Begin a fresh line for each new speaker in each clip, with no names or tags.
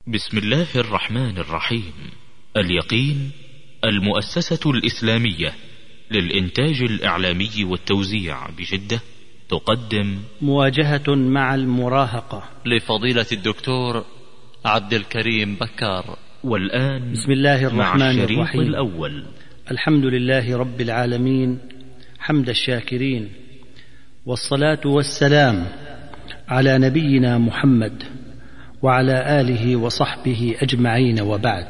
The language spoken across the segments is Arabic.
بسم الله الرحمن الرحيم. اليقين المؤسسة الإسلامية للإنتاج الإعلامي والتوزيع بجدة تقدم
مواجهة مع المراهقة
لفضيلة الدكتور عبد الكريم بكار.
والآن
بسم الله الرحمن الرحيم.
الأول.
الحمد لله رب العالمين حمد الشاكرين، والصلاة والسلام على نبينا محمد وعلى آله وصحبه أجمعين، وبعد،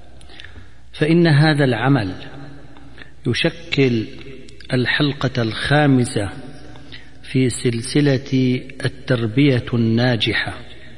فإن هذا العمل يشكل الحلقة الخامسة في سلسلة التربية الناجحة،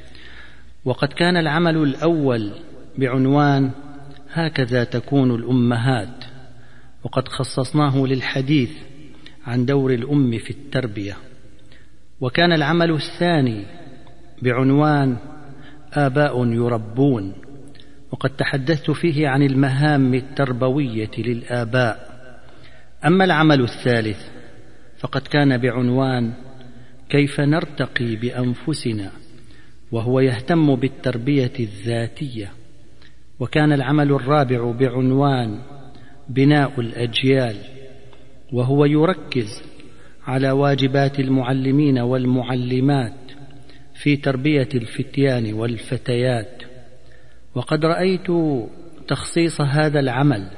وقد كان العمل الأول بعنوان هكذا تكون الأمهات، وقد خصصناه للحديث عن دور الأم في التربية، وكان العمل الثاني بعنوان آباء يربون، وقد تحدثت فيه عن المهام التربوية للآباء. أما العمل الثالث فقد كان بعنوان كيف نرتقي بأنفسنا، وهو يهتم بالتربية الذاتية، وكان العمل الرابع بعنوان بناء الأجيال، وهو يركز على واجبات المعلمين والمعلمات في تربية الفتيان والفتيات. وقد رأيت تخصيص هذا العمل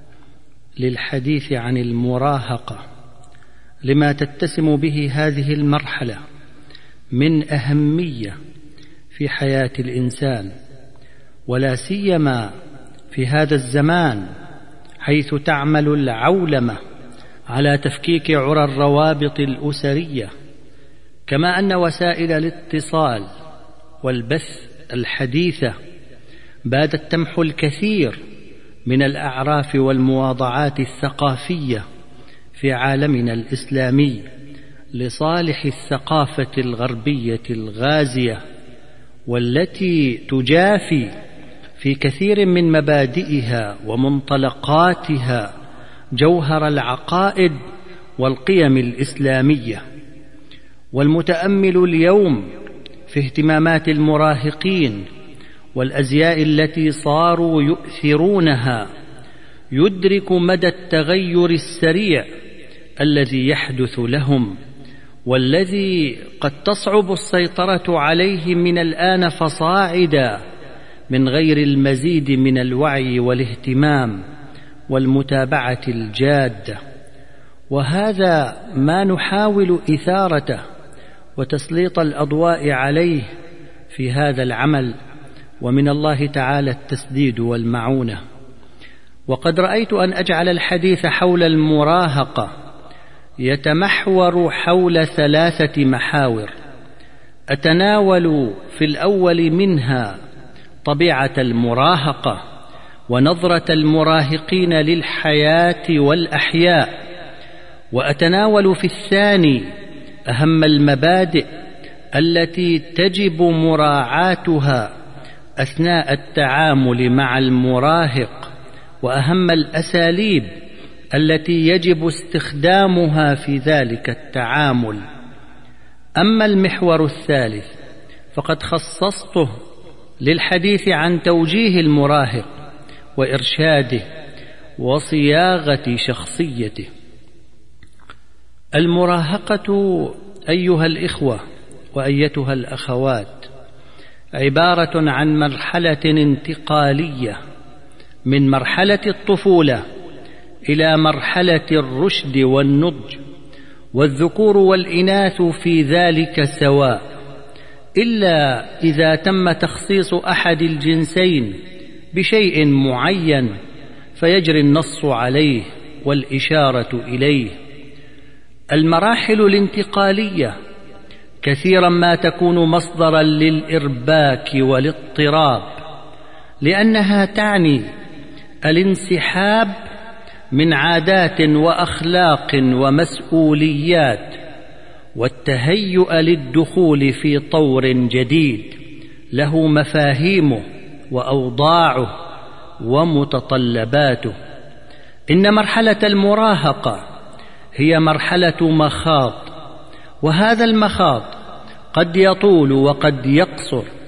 للحديث عن المراهقة لما تتسم به هذه المرحلة من أهمية في حياة الإنسان، ولا سيما في هذا الزمان حيث تعمل العولمة على تفكيك عرى الروابط الأسرية، كما أن وسائل الاتصال والبث الحديثة بادت تمحو الكثير من الأعراف والمواضعات الثقافية في عالمنا الإسلامي لصالح الثقافة الغربية الغازية، والتي تجافي في كثير من مبادئها ومنطلقاتها جوهر العقائد والقيم الإسلامية. والمتأمل اليوم في اهتمامات المراهقين والأزياء التي صاروا يؤثرونها يدرك مدى التغير السريع الذي يحدث لهم، والذي قد تصعب السيطرة عليه من الآن فصاعدا من غير المزيد من الوعي والاهتمام والمتابعة الجادة. وهذا ما نحاول إثارته وتسليط الأضواء عليه في هذا العمل، ومن الله تعالى التسديد والمعونة. وقد رأيت أن أجعل الحديث حول المراهقة يتمحور حول 3 محاور، أتناول في الأول منها طبيعة المراهقة ونظرة المراهقين للحياة والأحياء، وأتناول في الثاني أهم المبادئ التي تجب مراعاتها أثناء التعامل مع المراهق، وأهم الأساليب التي يجب استخدامها في ذلك التعامل. أما المحور الثالث فقد خصصته للحديث عن توجيه المراهق وإرشاده وصياغة شخصيته. المراهقة أيها الإخوة وأيتها الأخوات عبارة عن مرحلة انتقالية من مرحلة الطفولة إلى مرحلة الرشد والنضج، والذكور والإناث في ذلك سواء، إلا إذا تم تخصيص أحد الجنسين بشيء معين فيجري النص عليه والإشارة إليه. المراحل الانتقالية كثيرا ما تكون مصدرا للإرباك والاضطراب، لأنها تعني الانسحاب من عادات وأخلاق ومسؤوليات، والتهيؤ للدخول في طور جديد له مفاهيمه وأوضاعه ومتطلباته. إن مرحلة المراهقة هي مرحلة مخاض، وهذا المخاض قد يطول وقد يقصر،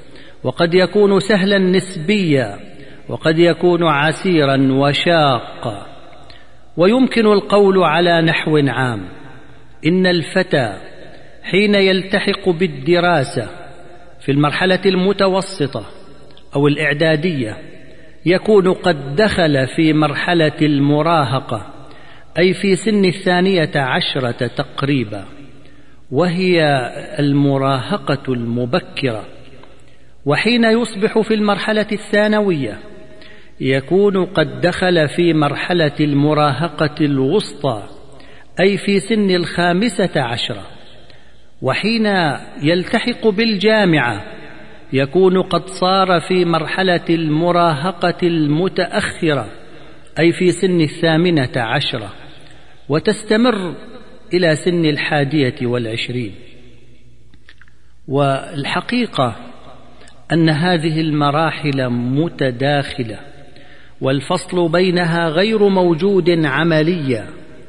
وقد يكون سهلا نسبيا، وقد يكون عسيرا وشاقا. ويمكن القول على نحو عام إن الفتى حين يلتحق بالدراسة في المرحلة المتوسطة أو الإعدادية يكون قد دخل في مرحلة المراهقة، أي في سن 12 تقريبا، وهي المراهقة المبكرة. وحين يصبح في المرحلة الثانوية يكون قد دخل في مرحلة المراهقة الوسطى، أي في سن 15. وحين يلتحق بالجامعة يكون قد صار في مرحلة المراهقة المتأخرة، أي في سن 18، وتستمر إلى سن 21. والحقيقة أن هذه المراحل متداخلة، والفصل بينها غير موجود عمليا،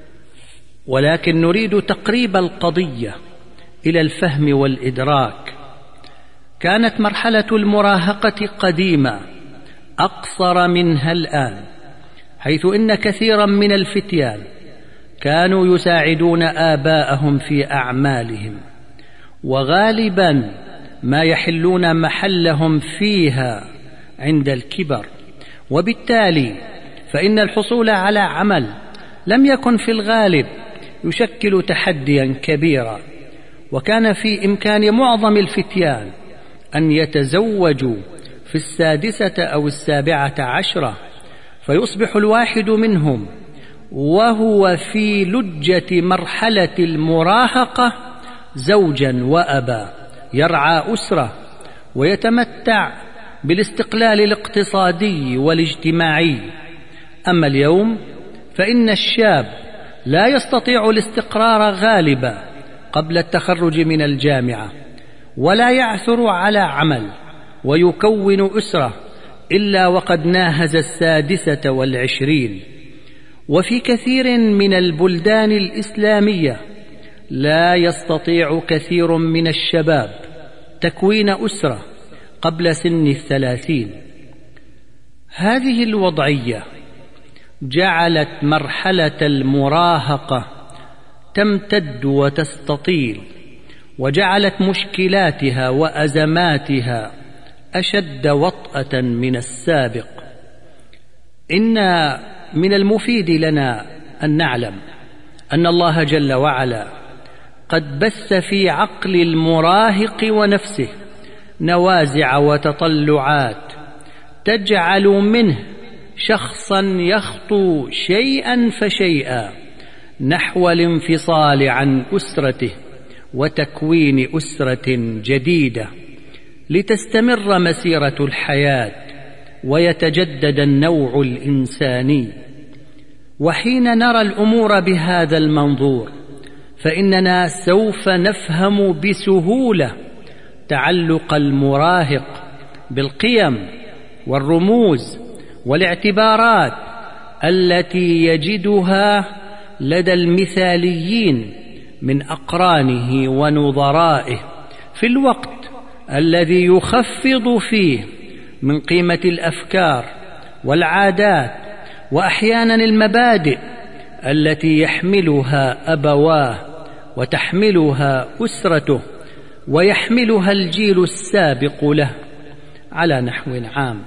ولكن نريد تقريب القضية إلى الفهم والإدراك. كانت مرحلة المراهقة قديمة أقصر منها الآن، حيث إن كثيرا من الفتيان كانوا يساعدون آباءهم في أعمالهم، وغالبا ما يحلون محلهم فيها عند الكبر، وبالتالي فإن الحصول على عمل لم يكن في الغالب يشكل تحديا كبيرا. وكان في إمكان معظم الفتيان أن يتزوجوا في 6 أو 17، فيصبح الواحد منهم وهو في لجة مرحلة المراهقة زوجا وأبا، يرعى أسرة ويتمتع بالاستقلال الاقتصادي والاجتماعي. أما اليوم فإن الشاب لا يستطيع الاستقرار غالبا قبل التخرج من الجامعة، ولا يعثر على عمل ويكون أسرة إلا وقد ناهز 26. وفي كثير من البلدان الإسلامية لا يستطيع كثير من الشباب تكوين أسرة قبل سن 30. هذه الوضعية جعلت مرحلة المراهقة تمتد وتستطيل، وجعلت مشكلاتها وأزماتها أشد وطأة من السابق. إن من المفيد لنا أن نعلم أن الله جل وعلا قد بث في عقل المراهق ونفسه نوازع وتطلعات تجعل منه شخصا يخطو شيئا فشيئا نحو الانفصال عن أسرته وتكوين أسرة جديدة، لتستمر مسيرة الحياة ويتجدد النوع الإنساني. وحين نرى الأمور بهذا المنظور فإننا سوف نفهم بسهولة تعلق المراهق بالقيم والرموز والاعتبارات التي يجدها لدى المثاليين من أقرانه ونظرائه في الوقت الذي يخفض فيه من قيمة الأفكار والعادات وأحيانا المبادئ التي يحملها أبواه وتحملها أسرته ويحملها الجيل السابق له على نحو عام.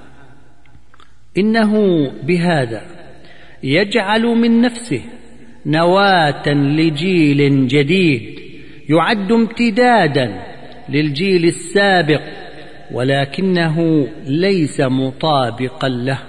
إنه بهذا يجعل من نفسه نواة لجيل جديد يعد امتدادا للجيل السابق، ولكنه ليس مطابقا له.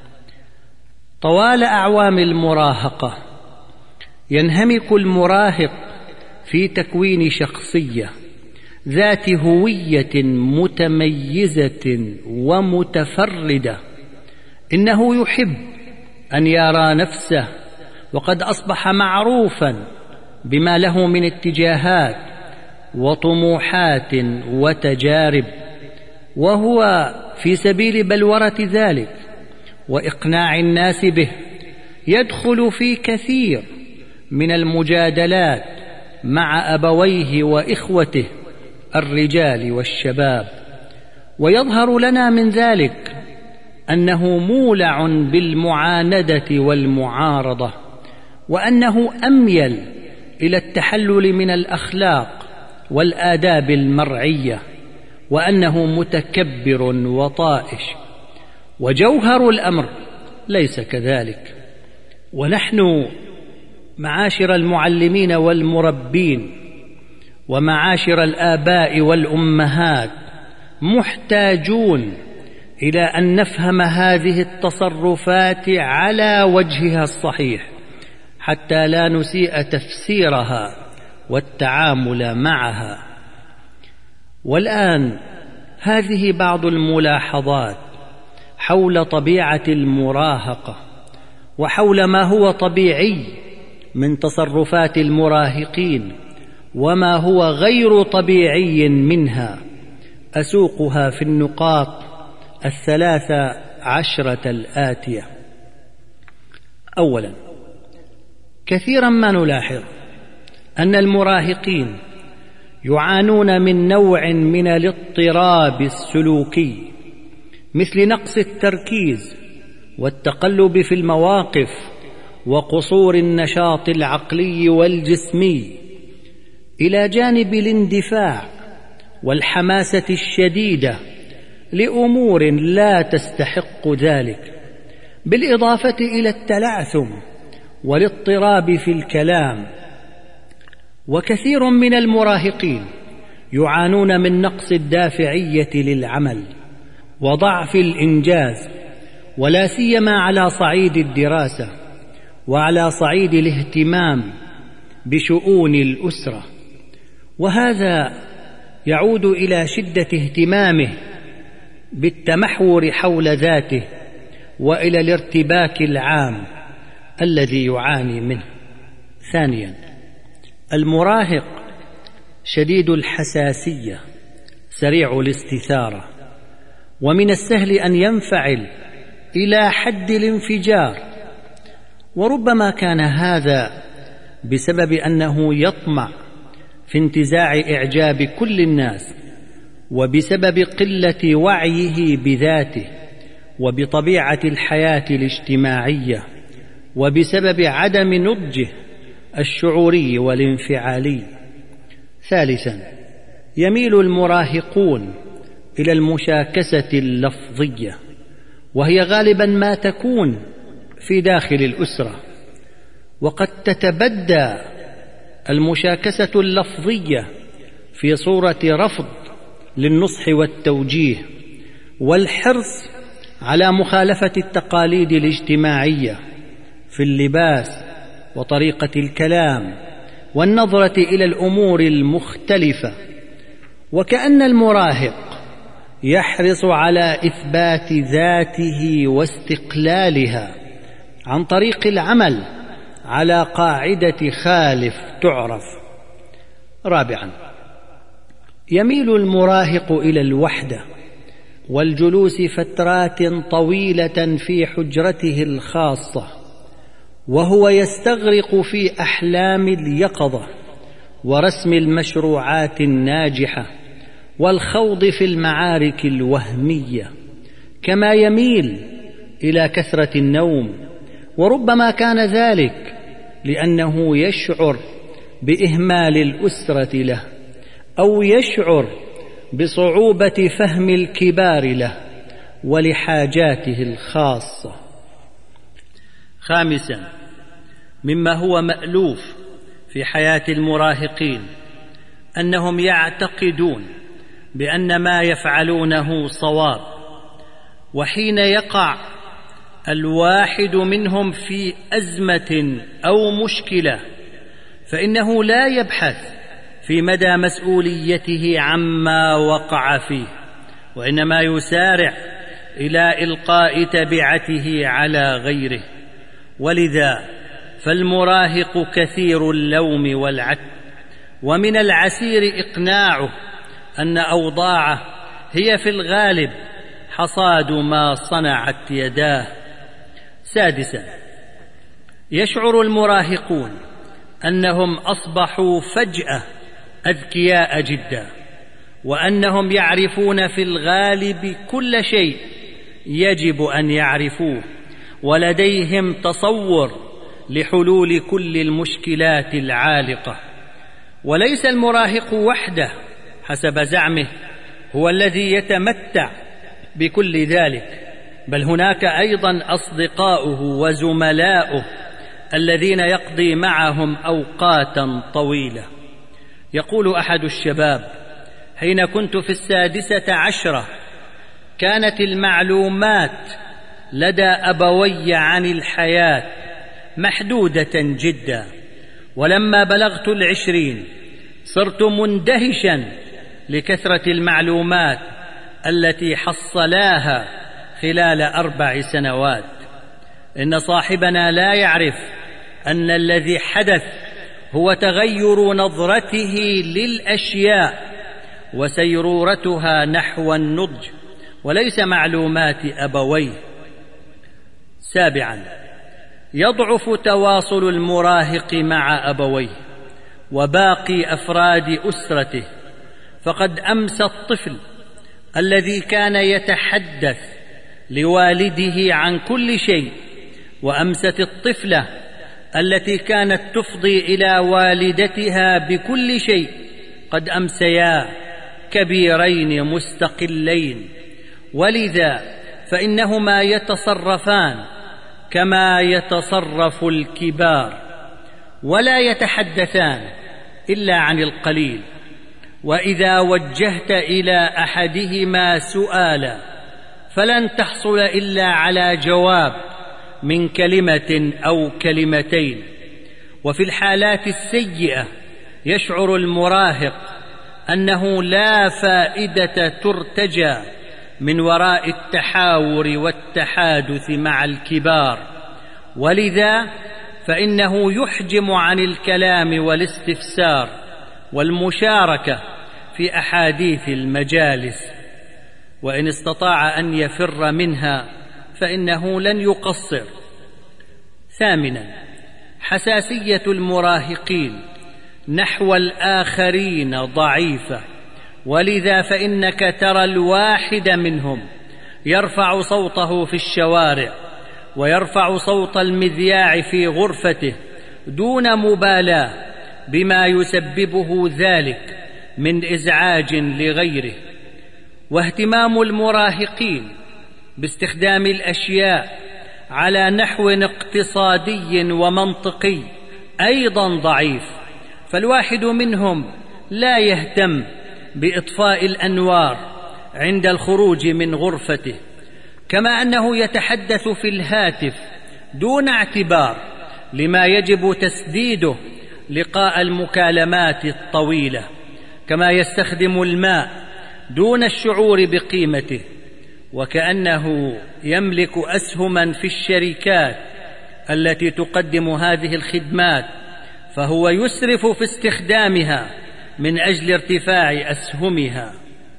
طوال أعوام المراهقة ينهمك المراهق في تكوين شخصية ذات هوية متميزة ومتفردة. إنه يحب أن يرى نفسه وقد أصبح معروفا بما له من اتجاهات وطموحات وتجارب، وهو في سبيل بلورة ذلك وإقناع الناس به يدخل في كثير من المجادلات مع أبويه وإخوته الرجال والشباب، ويظهر لنا من ذلك أنه مولع بالمعاندة والمعارضة، وأنه أميل إلى التحلل من الأخلاق والآداب المرعية، وأنه متكبر وطائش. وجوهر الأمر ليس كذلك. ونحن معاشر المعلمين والمربين ومعاشر الآباء والأمهات محتاجون إلى أن نفهم هذه التصرفات على وجهها الصحيح، حتى لا نسيء تفسيرها والتعامل معها. والآن هذه بعض الملاحظات حول طبيعة المراهقة، وحول ما هو طبيعي من تصرفات المراهقين وما هو غير طبيعي منها، أسوقها في النقاط 13 الآتية. أولا، كثيرا ما نلاحظ أن المراهقين يعانون من نوع من الاضطراب السلوكي، مثل نقص التركيز والتقلب في المواقف وقصور النشاط العقلي والجسمي، إلى جانب الاندفاع والحماسة الشديدة لأمور لا تستحق ذلك، بالإضافة إلى التلعثم والاضطراب في الكلام. وكثير من المراهقين يعانون من نقص الدافعية للعمل وضعف الإنجاز، ولا سيما على صعيد الدراسة وعلى صعيد الاهتمام بشؤون الأسرة. وهذا يعود إلى شدة اهتمامه بالتمحور حول ذاته وإلى الارتباك العام الذي يعاني منه. ثانيا، المراهق شديد الحساسية سريع الاستثارة، ومن السهل أن ينفعل إلى حد الانفجار، وربما كان هذا بسبب أنه يطمع في انتزاع إعجاب كل الناس، وبسبب قلة وعيه بذاته وبطبيعة الحياة الاجتماعية، وبسبب عدم نضجه الشعوري والانفعالي. ثالثا، يميل المراهقون إلى المشاكسة اللفظية، وهي غالبا ما تكون في داخل الأسرة، وقد تتبدى المشاكسة اللفظية في صورة رفض للنصح والتوجيه والحرص على مخالفة التقاليد الاجتماعية في اللباس وطريقة الكلام والنظرة إلى الأمور المختلفة. وكأن المراهق يحرص على إثبات ذاته واستقلالها عن طريق العمل على قاعدة خالف تعرف. رابعا، يميل المراهق إلى الوحدة والجلوس فترات طويلة في حجرته الخاصة، وهو يستغرق في أحلام اليقظة ورسم المشروعات الناجحة والخوض في المعارك الوهمية، كما يميل إلى كثرة النوم، وربما كان ذلك لأنه يشعر بإهمال الأسرة له، أو يشعر بصعوبة فهم الكبار له ولحاجاته الخاصة. خامسا، مما هو مألوف في حياة المراهقين أنهم يعتقدون بأن ما يفعلونه صواب، وحين يقع الواحد منهم في أزمة أو مشكلة فإنه لا يبحث في مدى مسؤوليته عما وقع فيه، وإنما يسارع إلى إلقاء تبعته على غيره. ولذا فالمراهق كثير اللوم والعتب، ومن العسير إقناعه أن أوضاعه هي في الغالب حصاد ما صنعت يداه. سادسا، يشعر المراهقون أنهم أصبحوا فجأة أذكياء جدا، وأنهم يعرفون في الغالب كل شيء يجب أن يعرفوه، ولديهم تصور لحلول كل المشكلات العالقة. وليس المراهق وحده حسب زعمه هو الذي يتمتع بكل ذلك، بل هناك أيضا أصدقاؤه وزملاؤه الذين يقضي معهم أوقاتا طويلة. يقول أحد الشباب: حين كنت في 16 كانت المعلومات لدى أبوي عن الحياة محدودة جدا، ولما بلغت 20 صرت مندهشا لكثرة المعلومات التي حصلاها خلال 4 سنوات. إن صاحبنا لا يعرف أن الذي حدث هو تغير نظرته للأشياء وسيرورتها نحو النضج، وليس معلومات أبويه. 7، يضعف تواصل المراهق مع أبويه وباقي أفراد أسرته، فقد أمسى الطفل الذي كان يتحدث لوالده عن كل شيء، وأمست الطفلة التي كانت تفضي إلى والدتها بكل شيء، قد أمسيا كبيرين مستقلين، ولذا فإنهما يتصرفان كما يتصرف الكبار، ولا يتحدثان إلا عن القليل. وإذا وجهت إلى أحدهما سؤالا فلن تحصل إلا على جواب من كلمة أو كلمتين. وفي الحالات السيئة يشعر المراهق أنه لا فائدة ترتجى من وراء التحاور والتحادث مع الكبار، ولذا فإنه يحجم عن الكلام والاستفسار والمشاركة في أحاديث المجالس، وإن استطاع أن يفر منها فإنه لن يقصر. 8، حساسية المراهقين نحو الآخرين ضعيفة، ولذا فإنك ترى الواحد منهم يرفع صوته في الشوارع ويرفع صوت المذياع في غرفته دون مبالاة بما يسببه ذلك من إزعاج لغيره. واهتمام المراهقين باستخدام الأشياء على نحو اقتصادي ومنطقي أيضا ضعيف، فالواحد منهم لا يهتم بإطفاء الأنوار عند الخروج من غرفته، كما أنه يتحدث في الهاتف دون اعتبار لما يجب تسديده لقاء المكالمات الطويلة، كما يستخدم الماء دون الشعور بقيمته، وكأنه يملك أسهما في الشركات التي تقدم هذه الخدمات، فهو يسرف في استخدامها من أجل ارتفاع أسهمها.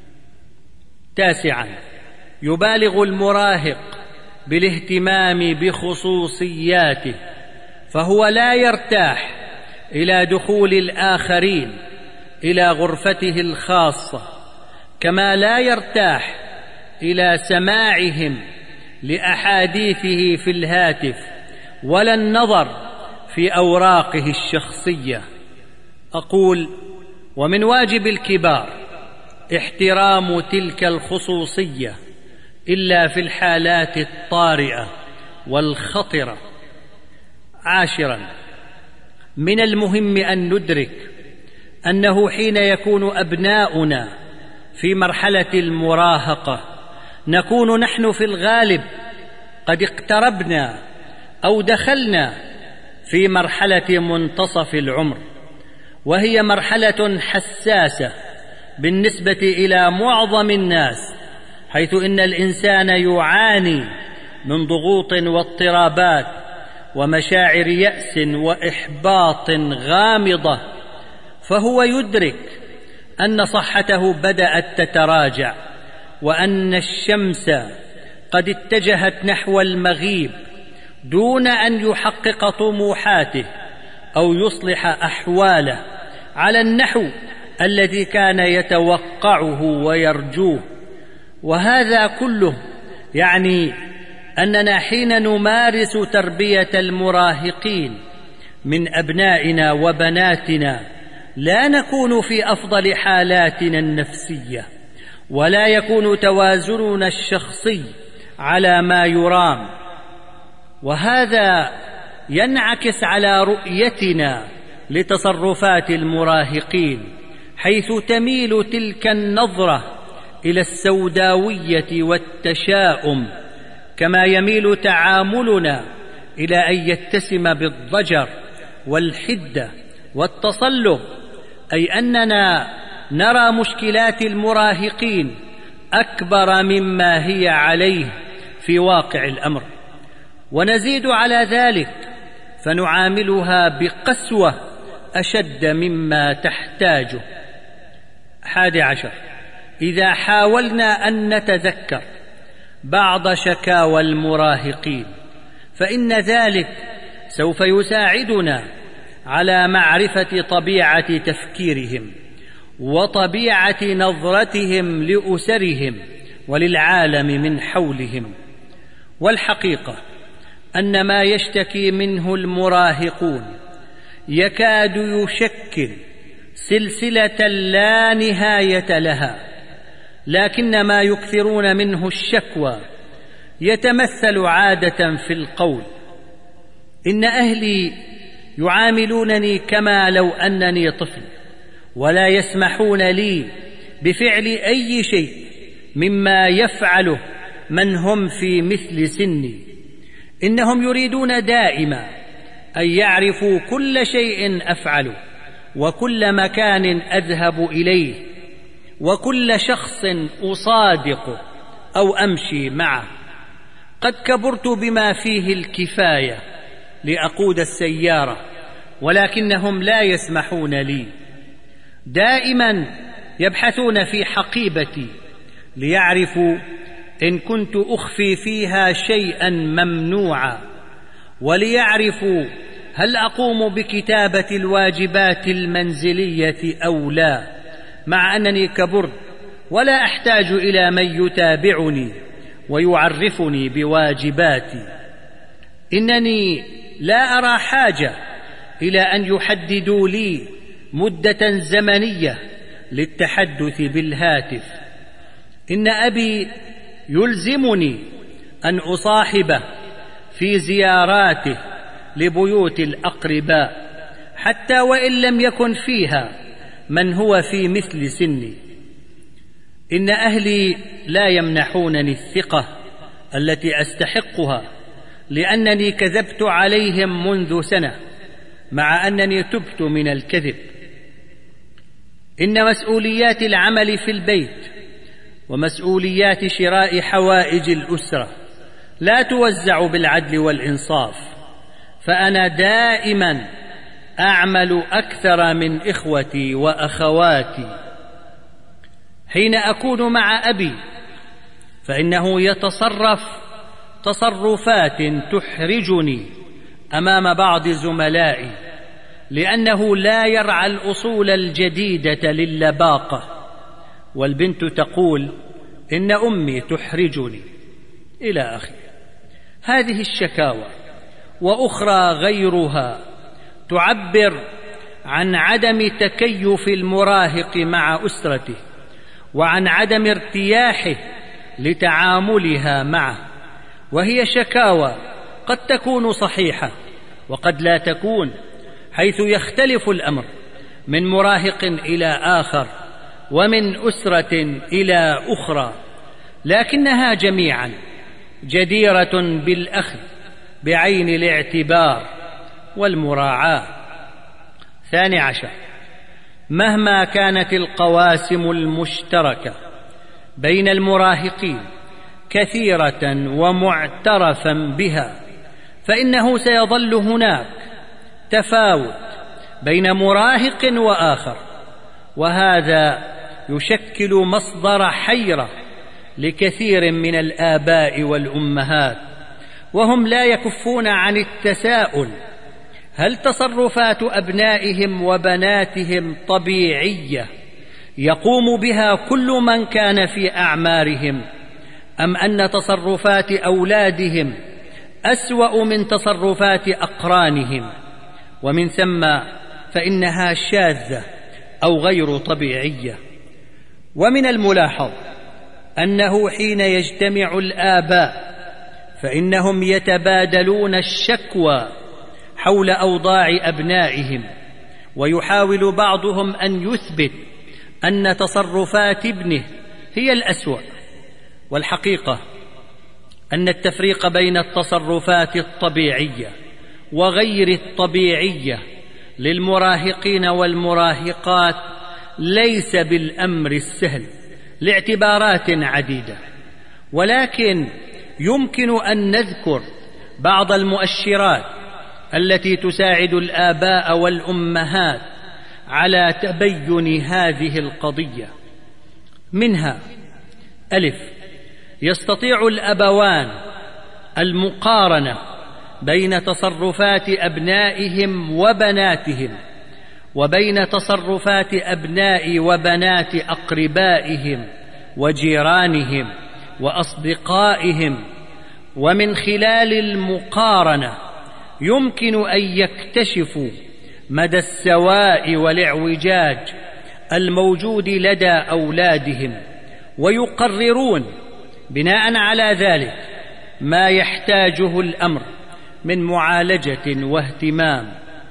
9، يبالغ المراهق بالاهتمام بخصوصياته، فهو لا يرتاح إلى دخول الآخرين إلى غرفته الخاصة، كما لا يرتاح إلى سماعهم لأحاديثه في الهاتف ولا النظر في أوراقه الشخصية. أقول: ومن واجب الكبار احترام تلك الخصوصية إلا في الحالات الطارئة والخطرة. 10، من المهم أن ندرك أنه حين يكون أبناؤنا في مرحلة المراهقة نكون نحن في الغالب قد اقتربنا أو دخلنا في مرحلة منتصف العمر، وهي مرحلة حساسة بالنسبة إلى معظم الناس، حيث إن الإنسان يعاني من ضغوط واضطرابات ومشاعر يأس وإحباط غامضة، فهو يدرك أن صحته بدأت تتراجع، وأن الشمس قد اتجهت نحو المغيب دون أن يحقق طموحاته أو يصلح أحواله على النحو الذي كان يتوقعه ويرجوه. وهذا كله يعني أننا حين نمارس تربية المراهقين من أبنائنا وبناتنا لا نكون في أفضل حالاتنا النفسية، ولا يكون توازننا الشخصي على ما يرام، وهذا ينعكس على رؤيتنا لتصرفات المراهقين، حيث تميل تلك النظرة إلى السوداوية والتشاؤم، كما يميل تعاملنا إلى أن يتسم بالضجر والحدة والتصلب، أي أننا نرى مشكلات المراهقين أكبر مما هي عليه في واقع الأمر، ونزيد على ذلك فنعاملها بقسوة أشد مما تحتاجه. 11. إذا حاولنا أن نتذكر بعض شكاوى المراهقين فإن ذلك سوف يساعدنا على معرفة طبيعة تفكيرهم وطبيعة نظرتهم لأسرهم وللعالم من حولهم. والحقيقة أن ما يشتكي منه المراهقون يكاد يشكل سلسلة لا نهاية لها، لكن ما يكثرون منه الشكوى يتمثل عادة في القول: إن أهلي يعاملونني كما لو أنني طفل، ولا يسمحون لي بفعل أي شيء مما يفعله من هم في مثل سني. إنهم يريدون دائما أن يعرفوا كل شيء أفعله، وكل مكان أذهب إليه، وكل شخص أصادقه أو أمشي معه. قد كبرت بما فيه الكفاية لأقود السيارة، ولكنهم لا يسمحون لي. دائما يبحثون في حقيبتي ليعرفوا إن كنت أخفي فيها شيئا ممنوعا، وليعرفوا هل أقوم بكتابة الواجبات المنزلية أو لا، مع أنني كبرت ولا أحتاج إلى من يتابعني ويعرفني بواجباتي. إنني لا أرى حاجة إلى أن يحددوا لي مدة زمنية للتحدث بالهاتف. إن أبي يلزمني أن أصاحبه في زياراته لبيوت الأقرباء، حتى وإن لم يكن فيها من هو في مثل سني. إن أهلي لا يمنحونني الثقة التي أستحقها، لأنني كذبت عليهم منذ سنة، مع أنني تبت من الكذب. إن مسؤوليات العمل في البيت ومسؤوليات شراء حوائج الأسرة لا توزع بالعدل والإنصاف، فأنا دائما أعمل أكثر من إخوتي وأخواتي. حين أكون مع أبي فإنه يتصرف تصرفات تحرجني أمام بعض زملائي، لأنه لا يرعى الأصول الجديدة للباقة، والبنت تقول: إن أمي تحرجني، إلى آخره. هذه الشكاوى وأخرى غيرها تعبر عن عدم تكيف المراهق مع أسرته، وعن عدم ارتياحه لتعاملها معه، وهي شكاوى قد تكون صحيحة وقد لا تكون، حيث يختلف الأمر من مراهق إلى آخر ومن أسرة إلى أخرى، لكنها جميعا جديرة بالأخذ بعين الاعتبار والمراعاة. 12. مهما كانت القواسم المشتركة بين المراهقين كثيرة ومعترفا بها، فإنه سيظل هناك تفاوت بين مراهق وآخر، وهذا يشكل مصدر حيرة لكثير من الآباء والأمهات، وهم لا يكفون عن التساؤل: هل تصرفات أبنائهم وبناتهم طبيعية يقوم بها كل من كان في أعمارهم، أم أن تصرفات أولادهم أسوأ من تصرفات أقرانهم، ومن ثم فإنها شاذة أو غير طبيعية. ومن الملاحظ أنه حين يجتمع الآباء فإنهم يتبادلون الشكوى حول أوضاع أبنائهم، ويحاول بعضهم أن يثبت أن تصرفات ابنه هي الأسوأ. والحقيقة أن التفريق بين التصرفات الطبيعية وغير الطبيعية للمراهقين والمراهقات ليس بالأمر السهل لاعتبارات عديدة، ولكن يمكن أن نذكر بعض المؤشرات التي تساعد الآباء والأمهات على تبين هذه القضية. منها: ألف، يستطيع الأبوان المقارنة بين تصرفات أبنائهم وبناتهم وبين تصرفات أبناء وبنات أقربائهم وجيرانهم وأصدقائهم، ومن خلال المقارنة يمكن أن يكتشفوا مدى السواء والاعوجاج الموجود لدى أولادهم، ويقررون بناء على ذلك ما يحتاجه الأمر من معالجة واهتمام.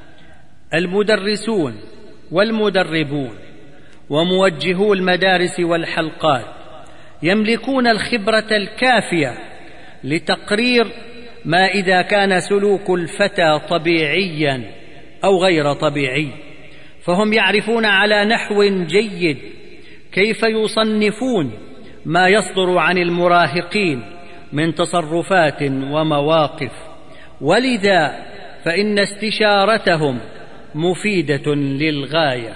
المدرسون والمدربون وموجهو المدارس والحلقات يملكون الخبرة الكافية لتقرير ما إذا كان سلوك الفتى طبيعيا أو غير طبيعي، فهم يعرفون على نحو جيد كيف يصنفون ما يصدر عن المراهقين من تصرفات ومواقف، ولذا فإن استشارتهم مفيدة للغاية.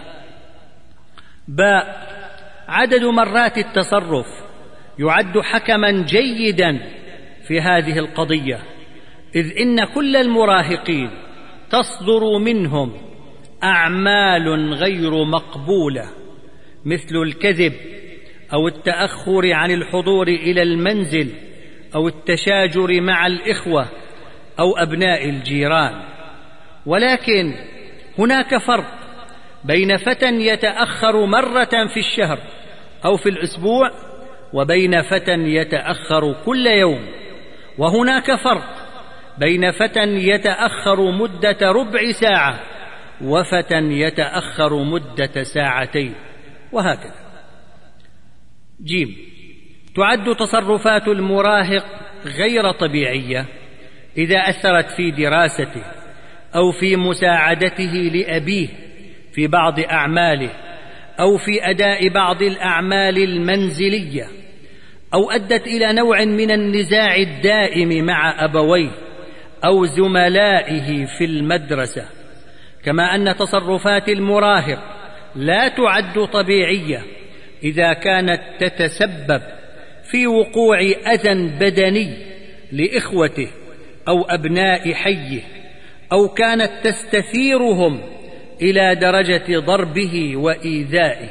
باء، عدد مرات التصرف يعد حكما جيدا في هذه القضية، إذ إن كل المراهقين تصدر منهم أعمال غير مقبولة، مثل الكذب أو التأخر عن الحضور إلى المنزل أو التشاجر مع الإخوة أو أبناء الجيران. ولكن هناك فرق بين فتى يتأخر مرة في الشهر أو في الأسبوع وبين فتى يتأخر كل يوم، وهناك فرق بين فتى يتأخر مدة ربع ساعة وفتى يتأخر مدة ساعتين، وهكذا. جيم، تعد تصرفات المراهق غير طبيعية إذا أثرت في دراسته أو في مساعدته لأبيه في بعض أعماله أو في أداء بعض الأعمال المنزلية، أو أدت إلى نوع من النزاع الدائم مع أبويه أو زملائه في المدرسة. كما أن تصرفات المراهق لا تعد طبيعية إذا كانت تتسبب في وقوع أذى بدني لإخوته أو أبناء حيه، أو كانت تستثيرهم إلى درجة ضربه وإيذائه.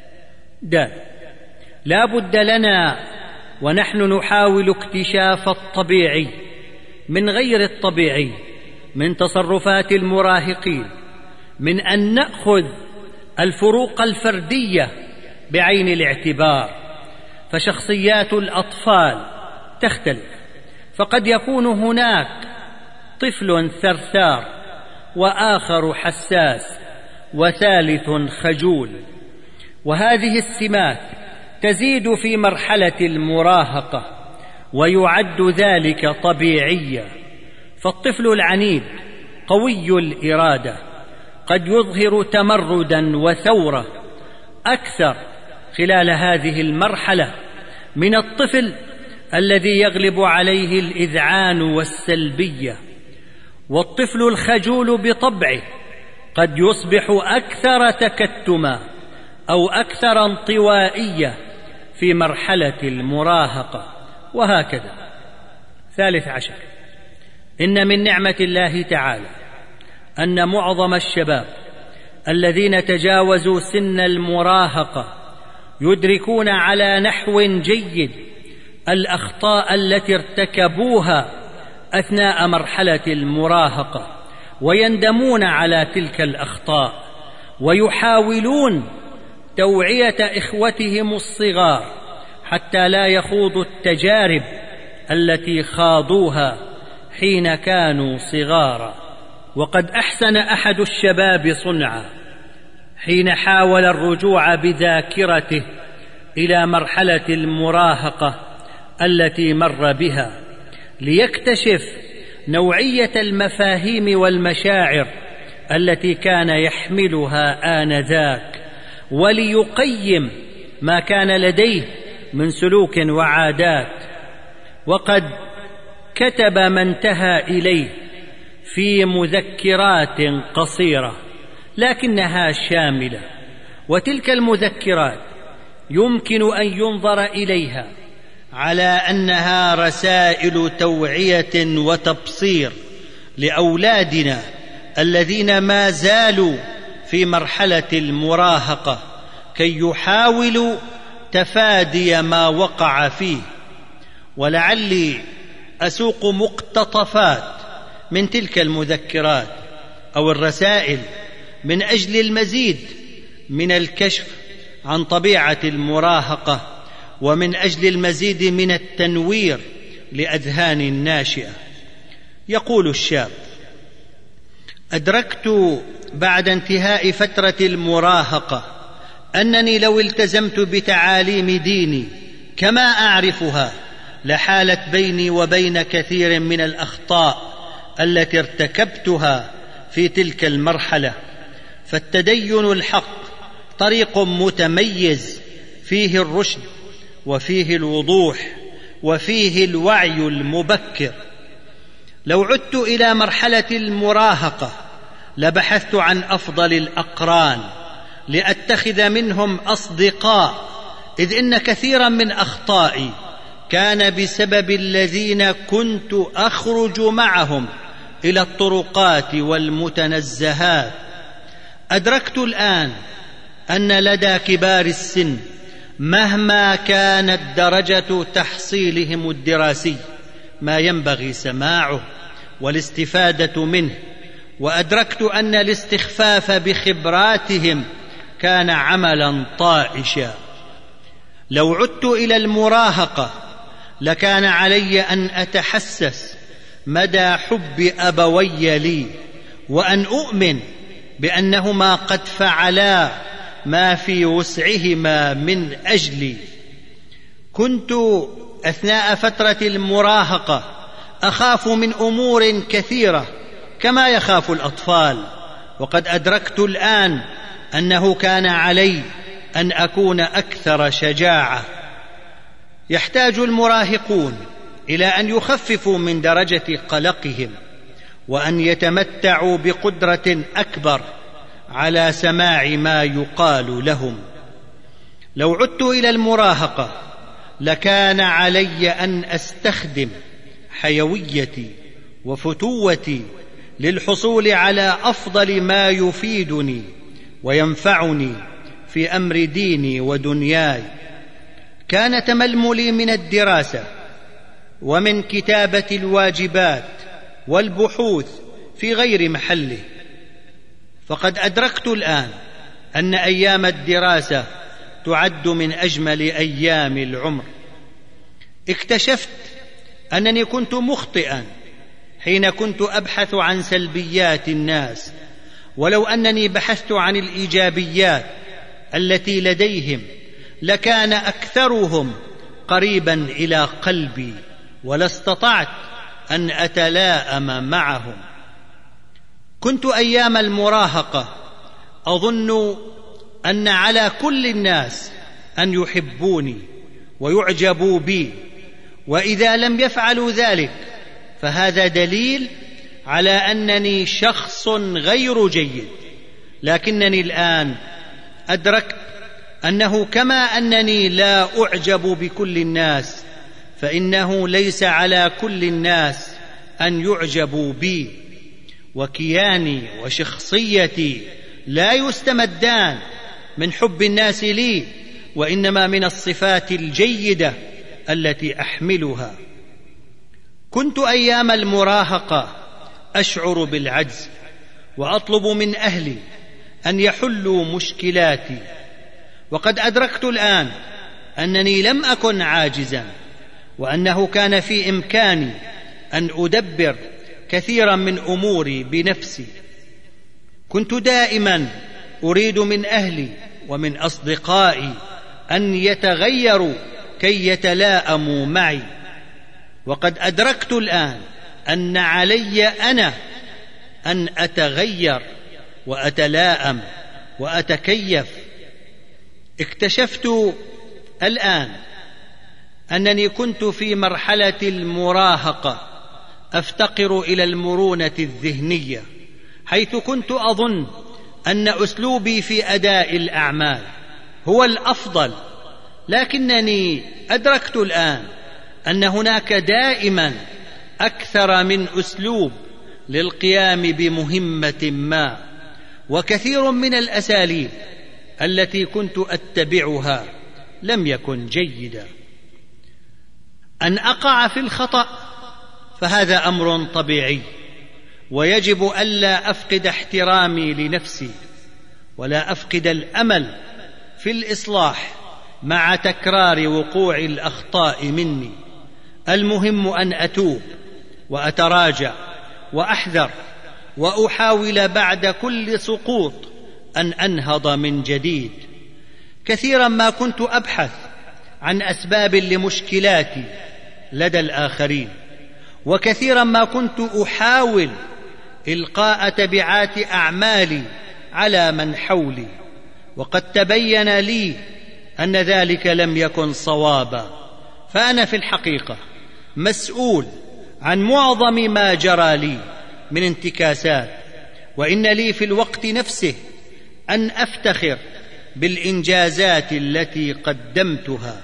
لا بد لنا ونحن نحاول اكتشاف الطبيعي من غير الطبيعي من تصرفات المراهقين من أن نأخذ الفروق الفردية بعين الاعتبار، فشخصيات الأطفال تختلف، فقد يكون هناك طفل ثرثار وآخر حساس وثالث خجول، وهذه السمات تزيد في مرحلة المراهقة ويعد ذلك طبيعيا. فالطفل العنيد قوي الإرادة قد يظهر تمردا وثورة أكثر خلال هذه المرحلة من الطفل الذي يغلب عليه الإذعان والسلبية. والطفل الخجول بطبعه قد يصبح أكثر تكتما أو أكثر انطوائية في مرحلة المراهقة، وهكذا. 13، إن من نعمة الله تعالى أن معظم الشباب الذين تجاوزوا سن المراهقة يدركون على نحو جيد الأخطاء التي ارتكبوها أثناء مرحلة المراهقة، ويندمون على تلك الأخطاء، ويحاولون توعية إخوتهم الصغار حتى لا يخوضوا التجارب التي خاضوها حين كانوا صغارا. وقد أحسن أحد الشباب صنعا حين حاول الرجوع بذاكرته إلى مرحلة المراهقة التي مر بها، ليكتشف نوعية المفاهيم والمشاعر التي كان يحملها آنذاك، وليقيم ما كان لديه من سلوك وعادات. وقد كتب ما انتهى إليه في مذكرات قصيرة لكنها شاملة، وتلك المذكرات يمكن أن ينظر إليها على أنها رسائل توعية وتبصير لأولادنا الذين ما زالوا في مرحلة المراهقة، كي يحاولوا تفادي ما وقع فيه. ولعلي أسوق مقتطفات من تلك المذكرات أو الرسائل من أجل المزيد من الكشف عن طبيعة المراهقة، ومن أجل المزيد من التنوير لأذهان الناشئة. يقول الشاب: أدركت بعد انتهاء فترة المراهقة أنني لو التزمت بتعاليم ديني كما أعرفها لحالت بيني وبين كثير من الأخطاء التي ارتكبتها في تلك المرحلة. فالتدين الحق طريق متميز فيه الرشد وفيه الوضوح وفيه الوعي المبكر. لو عدت إلى مرحلة المراهقة لبحثت عن أفضل الأقران لأتخذ منهم أصدقاء، إذ إن كثيرا من أخطائي كان بسبب الذين كنت أخرج معهم إلى الطرقات والمتنزهات. أدركت الآن أن لدى كبار السن مهما كانت درجة تحصيلهم الدراسي ما ينبغي سماعه والاستفادة منه، وأدركت أن الاستخفاف بخبراتهم كان عملا طائشا. لو عدت إلى المراهقة لكان علي أن أتحسس مدى حب أبوي لي، وأن أؤمن بأنهما قد فعلا ما في وسعهما من أجلي. كنت أثناء فترة المراهقة أخاف من أمور كثيرة كما يخاف الأطفال، وقد أدركت الآن أنه كان علي أن أكون أكثر شجاعة. يحتاج المراهقون إلى أن يخففوا من درجة قلقهم، وأن يتمتعوا بقدرة أكبر على سماع ما يقال لهم. لو عدت إلى المراهقة لكان علي أن أستخدم حيويتي وفتوتي للحصول على أفضل ما يفيدني وينفعني في أمر ديني ودنياي. كان تململي من الدراسة ومن كتابة الواجبات والبحوث في غير محله، فقد أدركت الآن أن أيام الدراسة تعد من أجمل أيام العمر. اكتشفت أنني كنت مخطئا حين كنت أبحث عن سلبيات الناس، ولو أنني بحثت عن الإيجابيات التي لديهم لكان أكثرهم قريبا إلى قلبي، ولا استطعت أن أتلاءم معهم. كنت أيام المراهقة أظن أن على كل الناس أن يحبوني ويعجبوا بي، وإذا لم يفعلوا ذلك فهذا دليل على أنني شخص غير جيد. لكنني الآن أدركت أنه كما أنني لا أعجب بكل الناس، فإنه ليس على كل الناس أن يعجبوا بي، وكياني وشخصيتي لا يستمدان من حب الناس لي، وإنما من الصفات الجيدة التي أحملها. كنت أيام المراهقة أشعر بالعجز، وأطلب من أهلي أن يحلوا مشكلاتي، وقد أدركت الآن أنني لم أكن عاجزا، وأنه كان في إمكاني أن أدبر كثيرا من أموري بنفسي. كنت دائما أريد من أهلي ومن أصدقائي أن يتغيروا كي يتلاءموا معي، وقد أدركت الآن أن علي أنا أن أتغير وأتلاءم وأتكيف. اكتشفت الآن أنني كنت في مرحلة المراهقة أفتقر إلى المرونة الذهنية، حيث كنت أظن أن أسلوبي في أداء الأعمال هو الأفضل، لكنني أدركت الآن أن هناك دائما أكثر من أسلوب للقيام بمهمة ما، وكثير من الأساليب التي كنت أتبعها لم يكن جيدا. أن أقع في الخطأ فهذا أمر طبيعي، ويجب ألا أفقد احترامي لنفسي ولا أفقد الأمل في الإصلاح مع تكرار وقوع الأخطاء مني. المهم أن أتوب وأتراجع وأحذر، وأحاول بعد كل سقوط أن أنهض من جديد. كثيرا ما كنت أبحث عن أسباب لمشكلاتي لدى الآخرين، وكثيرا ما كنت أحاول إلقاء تبعات أعمالي على من حولي، وقد تبين لي أن ذلك لم يكن صوابا. فأنا في الحقيقة مسؤول عن معظم ما جرى لي من انتكاسات، وإن لي في الوقت نفسه أن أفتخر بالإنجازات التي قدمتها.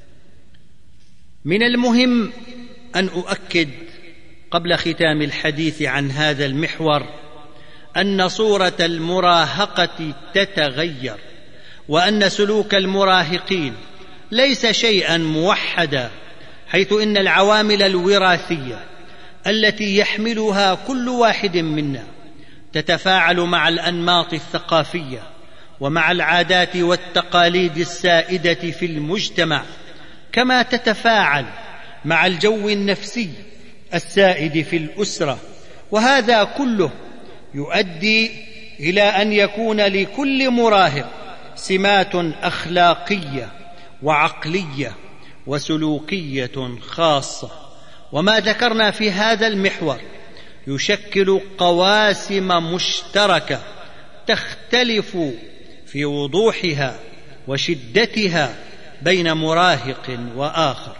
من المهم أن أؤكد قبل ختام الحديث عن هذا المحور أن صورة المراهقة تتغير، وأن سلوك المراهقين ليس شيئا موحدا، حيث إن العوامل الوراثية التي يحملها كل واحد منا تتفاعل مع الأنماط الثقافية ومع العادات والتقاليد السائدة في المجتمع، كما تتفاعل مع الجو النفسي السائد في الأسرة. وهذا كله يؤدي إلى أن يكون لكل مراهق سمات أخلاقية وعقلية وسلوكية خاصة. وما ذكرنا في هذا المحور يشكل قواسم مشتركة تختلف في وضوحها وشدتها بين مراهق وآخر.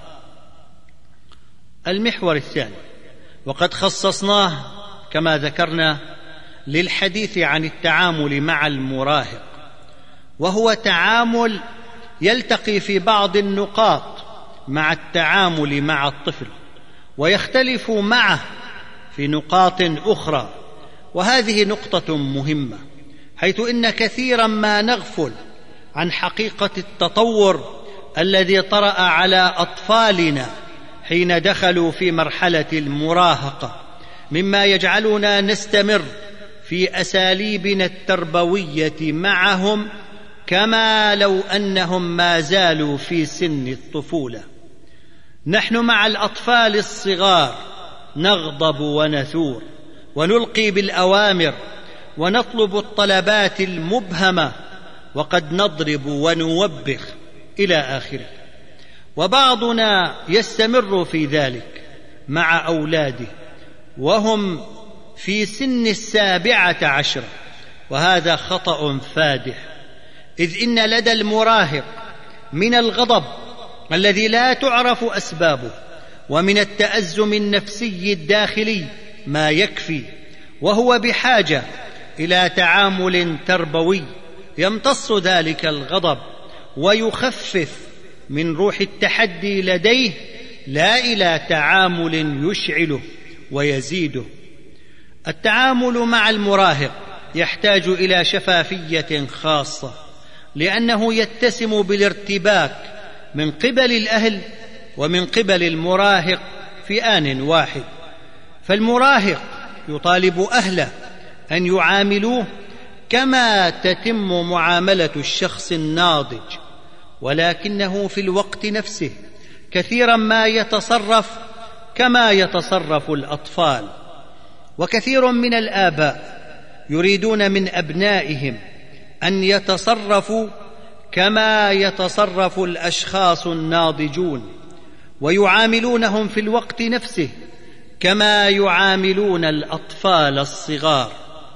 المحور الثاني، وقد خصصناه كما ذكرنا للحديث عن التعامل مع المراهق، وهو تعامل يلتقي في بعض النقاط مع التعامل مع الطفل، ويختلف معه في نقاط أخرى. وهذه نقطة مهمة، حيث إن كثيرا ما نغفل عن حقيقة التطور الذي طرأ على أطفالنا حين دخلوا في مرحلة المراهقة، مما يجعلنا نستمر في أساليبنا التربوية معهم كما لو أنهم ما زالوا في سن الطفولة. نحن مع الأطفال الصغار نغضب ونثور ونلقي بالأوامر ونطلب الطلبات المبهمة، وقد نضرب ونوبخ إلى آخره. وبعضنا يستمر في ذلك مع أولاده وهم في سن 17، وهذا خطأ فادح، إذ إن لدى المراهق من الغضب الذي لا تعرف أسبابه ومن التأزم النفسي الداخلي ما يكفي، وهو بحاجة إلى تعامل تربوي يمتص ذلك الغضب ويخفف من روح التحدي لديه، لا إلى تعامل يشعله ويزيده. التعامل مع المراهق يحتاج إلى شفافية خاصة، لأنه يتسم بالارتباك من قبل الأهل ومن قبل المراهق في آن واحد. فالمراهق يطالب أهله أن يعاملوه كما تتم معاملة الشخص الناضج، ولكنه في الوقت نفسه كثيرا ما يتصرف كما يتصرف الأطفال. وكثير من الآباء يريدون من أبنائهم أن يتصرفوا كما يتصرف الأشخاص الناضجون، ويعاملونهم في الوقت نفسه كما يعاملون الأطفال الصغار.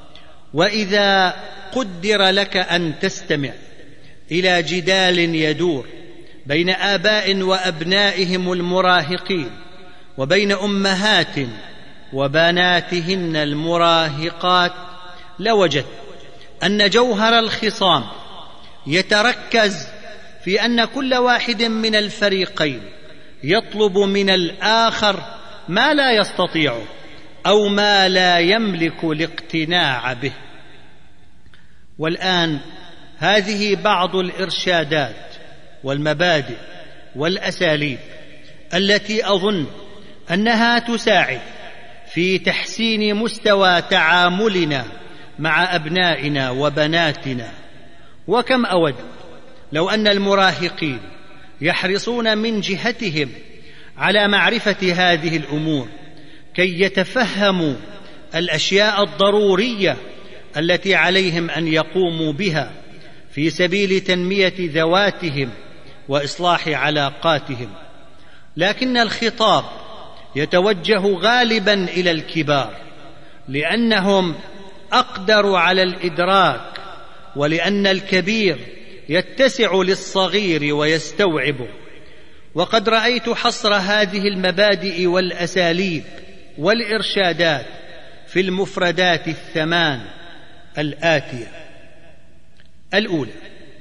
وإذا قدر لك أن تستمع إلى جدال يدور بين آباء وأبنائهم المراهقين وبين أمهات وبناتهن المراهقات، لوجدت أن جوهر الخصام يتركز في أن كل واحد من الفريقين يطلب من الآخر ما لا يستطيعه أو ما لا يملك الاقتناع به. والآن هذه بعض الإرشادات والمبادئ والأساليب التي أظن أنها تساعد في تحسين مستوى تعاملنا مع أبنائنا وبناتنا. وكم أود لو أن المراهقين يحرصون من جهتهم على معرفة هذه الأمور كي يتفهموا الأشياء الضرورية التي عليهم أن يقوموا بها في سبيل تنمية ذواتهم وإصلاح علاقاتهم. لكن الخطاب يتوجه غالبا إلى الكبار، لأنهم أقدر على الإدراك، ولأن الكبير يتسع للصغير ويستوعبه. وقد رأيت حصر هذه المبادئ والأساليب والإرشادات في المفردات الثمان الآتية. الأولى: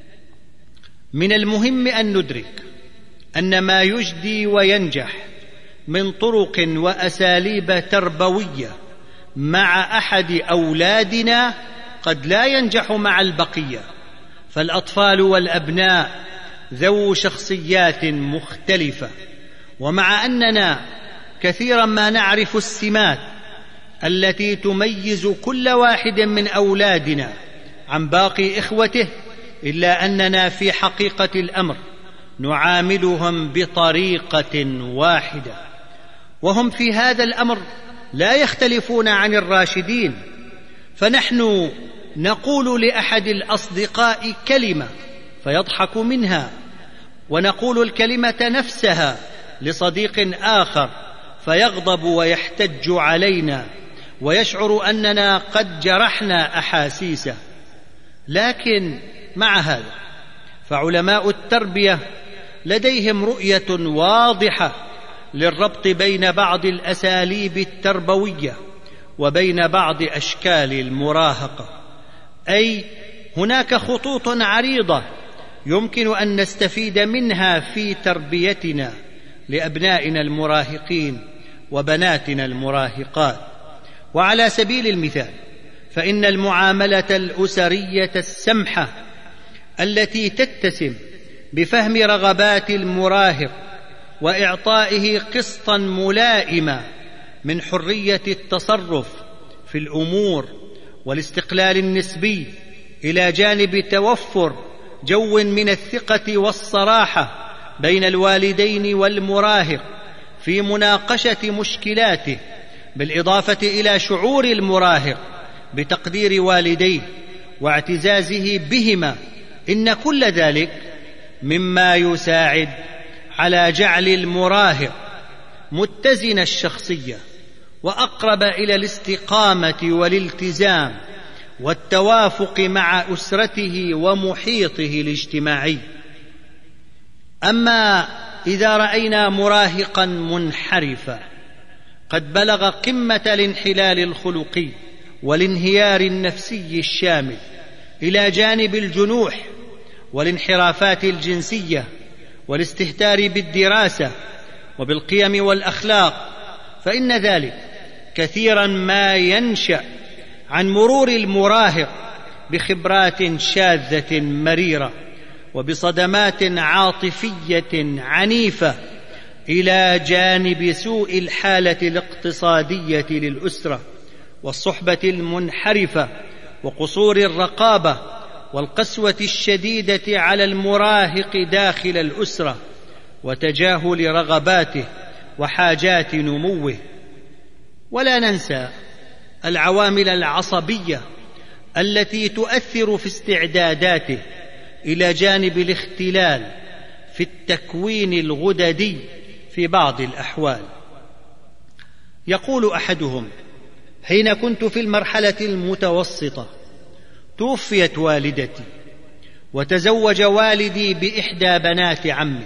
من المهم أن ندرك أن ما يجدي وينجح من طرق وأساليب تربوية مع أحد أولادنا قد لا ينجح مع البقية، فالأطفال والأبناء ذو شخصيات مختلفة، ومع أننا كثيرا ما نعرف السمات التي تميز كل واحد من أولادنا عن باقي إخوته، إلا أننا في حقيقة الأمر نعاملهم بطريقة واحدة، وهم في هذا الأمر لا يختلفون عن الراشدين. فنحن نقول لأحد الأصدقاء كلمة فيضحك منها، ونقول الكلمة نفسها لصديق آخر فيغضب ويحتج علينا ويشعر أننا قد جرحنا أحاسيسه. لكن مع هذا فعلماء التربية لديهم رؤية واضحة للربط بين بعض الأساليب التربوية وبين بعض أشكال المراهقة، أي هناك خطوط عريضة يمكن أن نستفيد منها في تربيتنا لأبنائنا المراهقين وبناتنا المراهقات. وعلى سبيل المثال فإن المعاملة الأسرية السمحة التي تتسم بفهم رغبات المراهق وإعطائه قسطا ملائما من حرية التصرف في الأمور والاستقلال النسبي، إلى جانب توفر جو من الثقة والصراحة بين الوالدين والمراهق في مناقشة مشكلاته، بالإضافة إلى شعور المراهق بتقدير والديه واعتزازه بهما، إن كل ذلك مما يساعد على جعل المراهق متزن الشخصية وأقرب إلى الاستقامة والالتزام والتوافق مع أسرته ومحيطه الاجتماعي. أما إذا رأينا مراهقا منحرفا قد بلغ قمة الانحلال الخلقي والانهيار النفسي الشامل، إلى جانب الجنوح والانحرافات الجنسية والاستهتار بالدراسة وبالقيم والأخلاق، فإن ذلك كثيرا ما ينشأ عن مرور المراهق بخبرات شاذة مريرة وبصدمات عاطفية عنيفة، إلى جانب سوء الحالة الاقتصادية للأسرة والصحبة المنحرفة وقصور الرقابة والقسوة الشديدة على المراهق داخل الأسرة وتجاهل رغباته وحاجات نموه. ولا ننسى العوامل العصبية التي تؤثر في استعداداته، إلى جانب الاختلال في التكوين الغددي في بعض الأحوال. يقول أحدهم: حين كنت في المرحلة المتوسطة توفيت والدتي، وتزوج والدي بإحدى بنات عمي،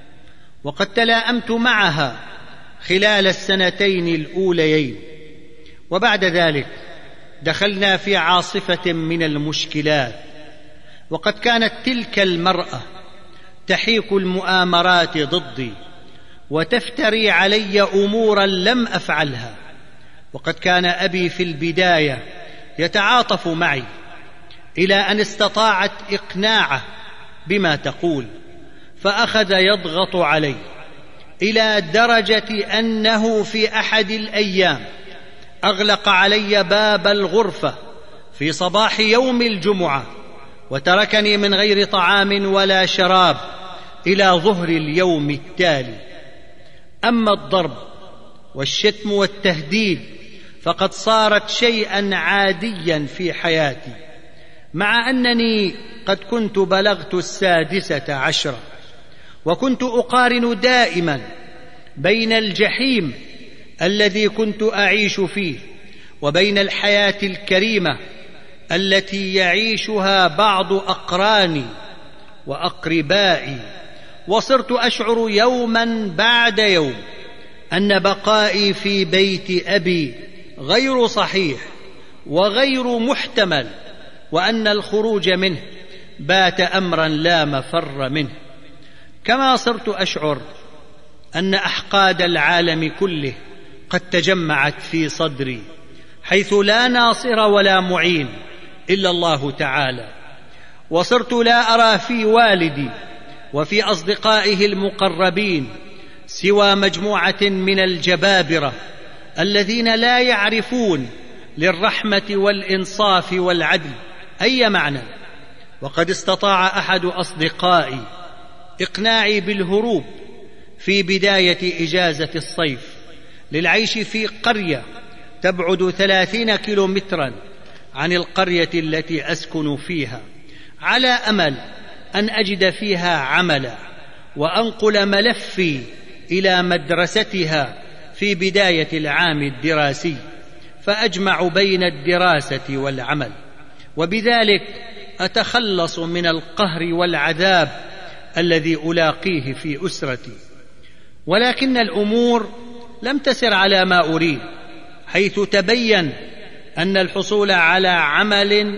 وقد تلاءمت معها خلال السنتين الأوليين، وبعد ذلك دخلنا في عاصفة من المشكلات، وقد كانت تلك المرأة تحيك المؤامرات ضدي وتفتري علي أمورا لم أفعلها، وقد كان أبي في البداية يتعاطف معي، إلى أن استطاعت إقناعه بما تقول، فأخذ يضغط علي إلى درجة أنه في أحد الأيام أغلق علي باب الغرفة في صباح يوم الجمعة، وتركني من غير طعام ولا شراب إلى ظهر اليوم التالي. أما الضرب والشتم والتهديد فقد صارت شيئا عاديا في حياتي، مع أنني قد كنت بلغت 16، وكنت أقارن دائما بين الجحيم الذي كنت أعيش فيه وبين الحياة الكريمة التي يعيشها بعض أقراني وأقربائي. وصرت أشعر يوما بعد يوم أن بقائي في بيت أبي غير صحيح وغير محتمل، وأن الخروج منه بات أمرا لا مفر منه. كما صرت أشعر أن أحقاد العالم كله قد تجمعت في صدري، حيث لا ناصر ولا معين إلا الله تعالى. وصرت لا أرى في والدي وفي أصدقائه المقربين سوى مجموعة من الجبابرة الذين لا يعرفون للرحمة والإنصاف والعدل أي معنى. وقد استطاع أحد أصدقائي إقناعي بالهروب في بداية إجازة الصيف للعيش في قرية تبعد 30 كيلومترا عن القرية التي أسكن فيها، على أمل أن أجد فيها عملا وأنقل ملفي إلى مدرستها في بداية العام الدراسي، فأجمع بين الدراسة والعمل، وبذلك أتخلص من القهر والعذاب الذي ألاقيه في أسرتي. ولكن الأمور لم تسر على ما أريد، حيث تبين أن الحصول على عمل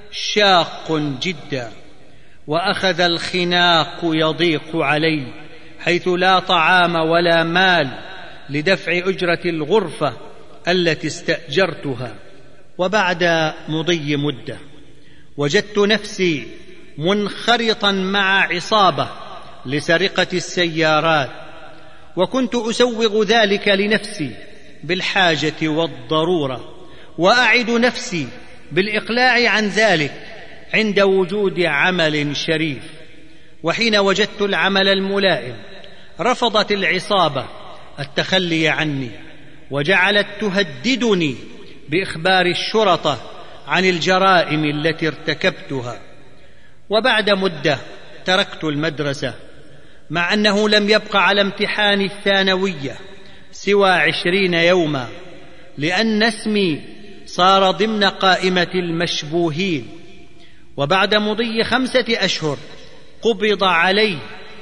شاق جدا، وأخذ الخناق يضيق علي، حيث لا طعام ولا مال لدفع أجرة الغرفة التي استأجرتها. وبعد مضي مدة وجدت نفسي منخرطا مع عصابة لسرقة السيارات، وكنت أسوغ ذلك لنفسي بالحاجة والضرورة، وأعد نفسي بالإقلاع عن ذلك عند وجود عمل شريف. وحين وجدت العمل الملائم رفضت العصابة التخلي عني، وجعلت تهددني بإخبار الشرطة عن الجرائم التي ارتكبتها. وبعد مدة تركت المدرسة، مع أنه لم يبق على امتحان الثانوية سوى 20 يوما، لأن اسمي صار ضمن قائمة المشبوهين. وبعد مضي 5 أشهر قبض علي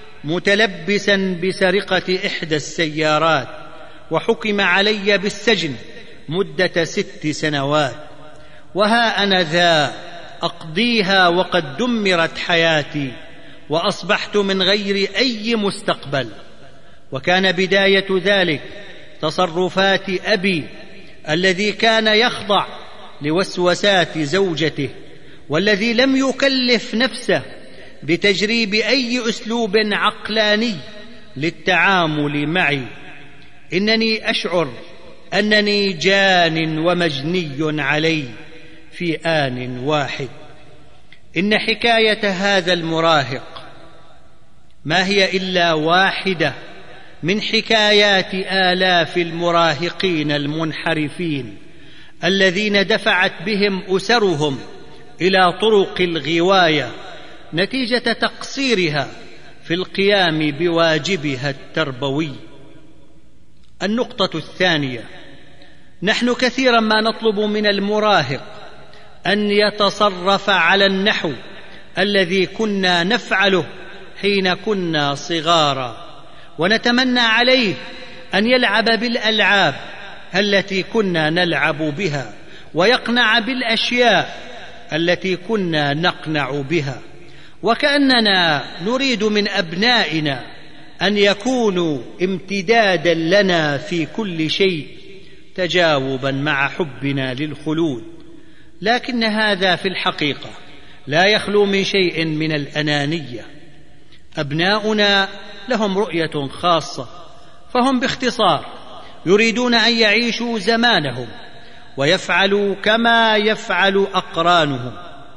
متلبسا بسرقة إحدى السيارات، وحكم علي بالسجن مدة 6 سنوات. وها أنا ذا أقضيها وقد دمرت حياتي، وأصبحت من غير أي مستقبل. وكان بداية ذلك تصرفات أبي الذي كان يخضع لوسوسات زوجته والذي لم يكلف نفسه بتجريب أي أسلوب عقلاني للتعامل معي، إنني أشعر أنني جان ومجني علي في آن واحد. إن حكاية هذا المراهق ما هي إلا واحدة من حكايات آلاف المراهقين المنحرفين الذين دفعت بهم أسرهم إلى طرق الغواية نتيجة تقصيرها في القيام بواجبها التربوي. النقطة الثانية: نحن كثيرا ما نطلب من المراهق أن يتصرف على النحو الذي كنا نفعله حين كنا صغارا، ونتمنى عليه أن يلعب بالألعاب التي كنا نلعب بها، ويقنع بالأشياء التي كنا نقنع بها، وكأننا نريد من أبنائنا أن يكونوا امتدادا لنا في كل شيء، تجاوبا مع حبنا للخلود. لكن هذا في الحقيقة لا يخلو من شيء من الأنانية. أبناؤنا لهم رؤية خاصة، فهم باختصار يريدون أن يعيشوا زمانهم ويفعلوا كما يفعل أقرانهم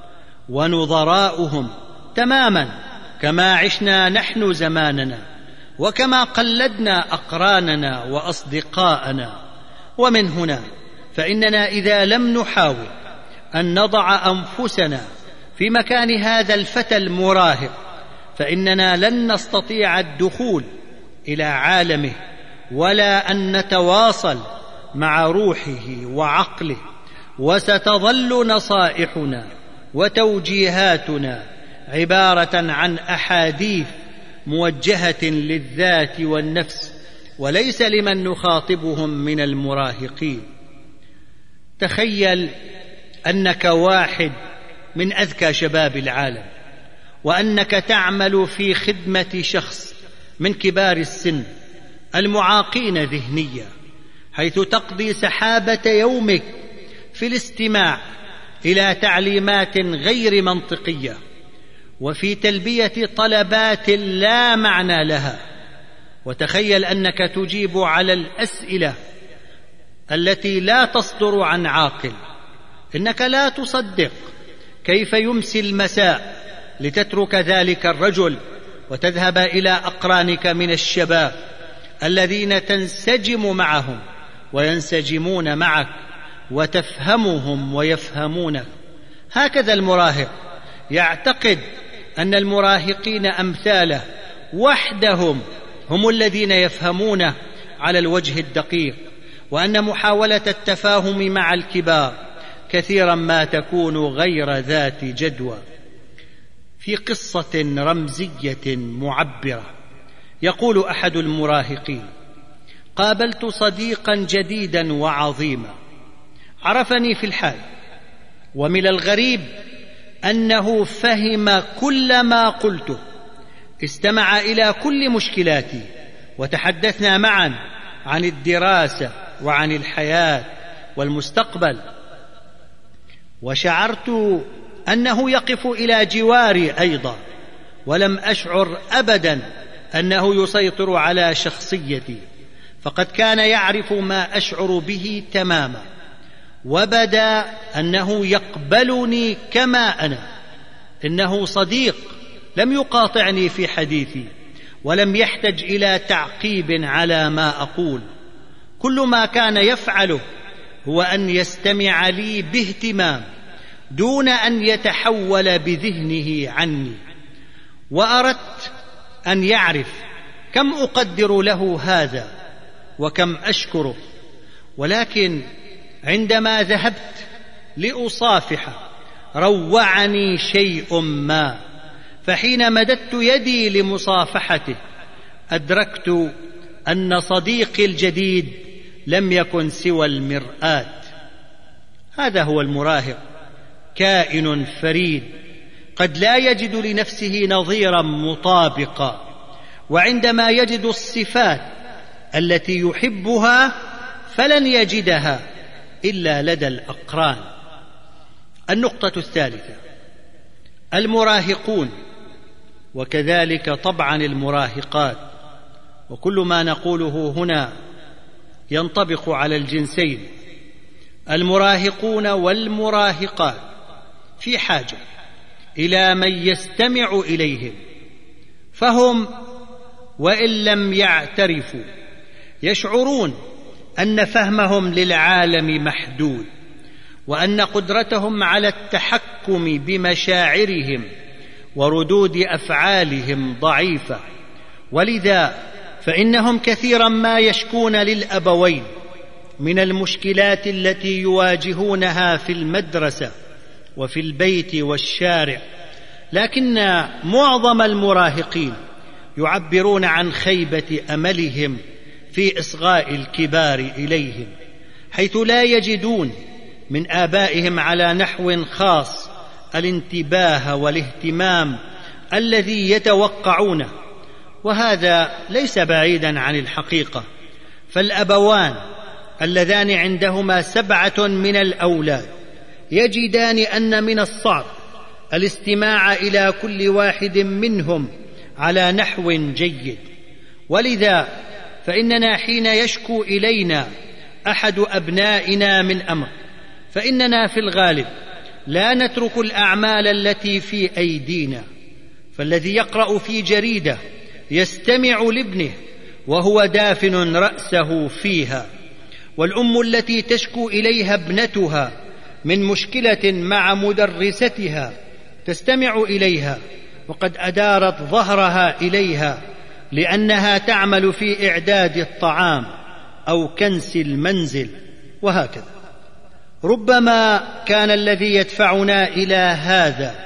ونظراؤهم، تماما كما عشنا نحن زماننا وكما قلدنا أقراننا وأصدقاءنا. ومن هنا فإننا إذا لم نحاول أن نضع أنفسنا في مكان هذا الفتى المراهق فإننا لن نستطيع الدخول إلى عالمه ولا أن نتواصل مع روحه وعقله، وستظل نصائحنا وتوجيهاتنا عبارة عن أحاديث موجهة للذات والنفس وليس لمن نخاطبهم من المراهقين. تخيل أنك واحد من أذكى شباب العالم، وأنك تعمل في خدمة شخص من كبار السن المعاقين ذهنيا، حيث تقضي سحابة يومك في الاستماع إلى تعليمات غير منطقية وفي تلبية طلبات لا معنى لها. وتخيل أنك تجيب على الأسئلة التي لا تصدر عن عاقل. إنك لا تصدق كيف يمسي المساء لتترك ذلك الرجل وتذهب إلى أقرانك من الشباب الذين تنسجم معهم وينسجمون معك وتفهمهم ويفهمونك. هكذا المراهق يعتقد أن المراهقين أمثاله وحدهم هم الذين يفهمونه على الوجه الدقيق، وأن محاولة التفاهم مع الكبار كثيرا ما تكون غير ذات جدوى. في قصة رمزية معبرة يقول أحد المراهقين: قابلت صديقا جديدا وعظيما عرفني في الحال، ومن الغريب أنه فهم كل ما قلته، استمع إلى كل مشكلاتي، وتحدثنا معا عن الدراسة وعن الحياة والمستقبل، وشعرت أنه يقف إلى جواري أيضا، ولم أشعر أبدا أنه يسيطر على شخصيتي، فقد كان يعرف ما أشعر به تماما، وبدا أنه يقبلني كما أنا. إنه صديق لم يقاطعني في حديثي ولم يحتج إلى تعقيب على ما أقول. كل ما كان يفعله هو أن يستمع لي باهتمام دون أن يتحول بذهنه عني. وأردت أن يعرف كم أقدر له هذا وكم أشكره، ولكن عندما ذهبت لأصافحه روعني شيء ما، فحين مددت يدي لمصافحته أدركت أن صديقي الجديد لم يكن سوى المرآة. هذا هو المراهق، كائن فريد قد لا يجد لنفسه نظيرا مطابقا، وعندما يجد الصفات التي يحبها فلن يجدها إلا لدى الأقران. النقطة الثالثة: المراهقون وكذلك طبعا المراهقات، وكل ما نقوله هنا ينطبق على الجنسين، المراهقون والمراهقات في حاجة إلى من يستمع إليهم، فهم وإن لم يعترفوا يشعرون أن فهمهم للعالم محدود، وأن قدرتهم على التحكم بمشاعرهم وردود أفعالهم ضعيفة، ولذا فإنهم كثيرا ما يشكون للأبوين من المشكلات التي يواجهونها في المدرسة وفي البيت والشارع، لكن معظم المراهقين يعبرون عن خيبة أملهم في إصغاء الكبار إليهم، حيث لا يجدون من آبائهم على نحو خاص الانتباه والاهتمام الذي يتوقعونه. وهذا ليس بعيدا عن الحقيقة، فالأبوان اللذان عندهما 7 من الأولاد يجدان أن من الصعب الاستماع إلى كل واحد منهم على نحو جيد، ولذا فإننا حين يشكو إلينا أحد أبنائنا من أمر فإننا في الغالب لا نترك الأعمال التي في أيدينا، فالذي يقرأ في جريدة يستمع لابنه وهو دافن رأسه فيها، والأم التي تشكو إليها ابنتها من مشكلة مع مدرستها تستمع إليها وقد أدارت ظهرها إليها لأنها تعمل في إعداد الطعام أو كنس المنزل، وهكذا. ربما كان الذي يدفعنا إلى هذا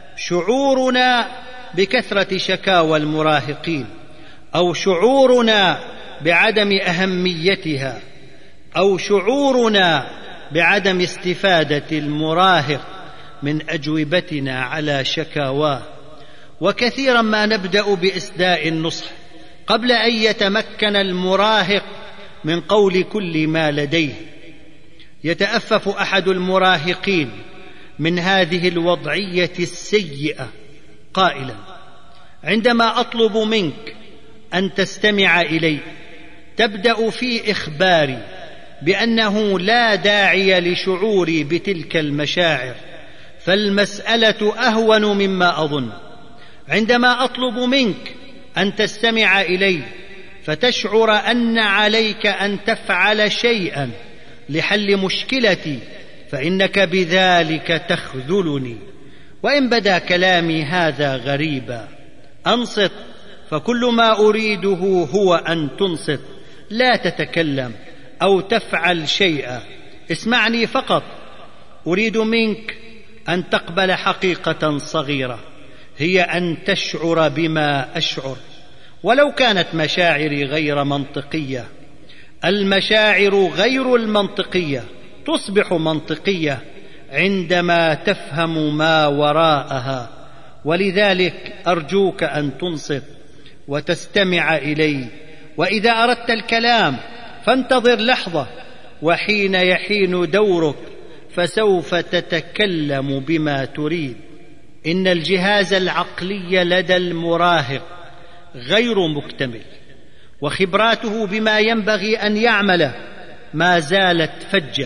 شعورنا بكثرة شكاوى المراهقين، أو شعورنا بعدم أهميتها، أو شعورنا بعدم استفادة المراهق من أجوبتنا على شكاواه. وكثيرا ما نبدأ بإسداء النصح قبل أن يتمكن المراهق من قول كل ما لديه. يتأفف أحد المراهقين من هذه الوضعية السيئة قائلا: عندما أطلب منك أن تستمع إلي تبدأ في إخباري بأنه لا داعي لشعوري بتلك المشاعر، فالمسألة أهون مما أظن. عندما أطلب منك أن تستمع إلي فتشعر أن عليك أن تفعل شيئا لحل مشكلتي، فإنك بذلك تخذلني. وإن بدا كلامي هذا غريبا أنصت، فكل ما أريده هو أن تنصت، لا تتكلم أو تفعل شيئا، اسمعني فقط. أريد منك أن تقبل حقيقة صغيرة، هي أن تشعر بما أشعر ولو كانت مشاعري غير منطقية. المشاعر غير المنطقية تصبح منطقية عندما تفهم ما وراءها، ولذلك أرجوك أن تنصت وتستمع إلي، وإذا أردت الكلام فانتظر لحظة، وحين يحين دورك فسوف تتكلم بما تريد. إن الجهاز العقلي لدى المراهق غير مكتمل، وخبراته بما ينبغي أن يعمله ما زالت فجة،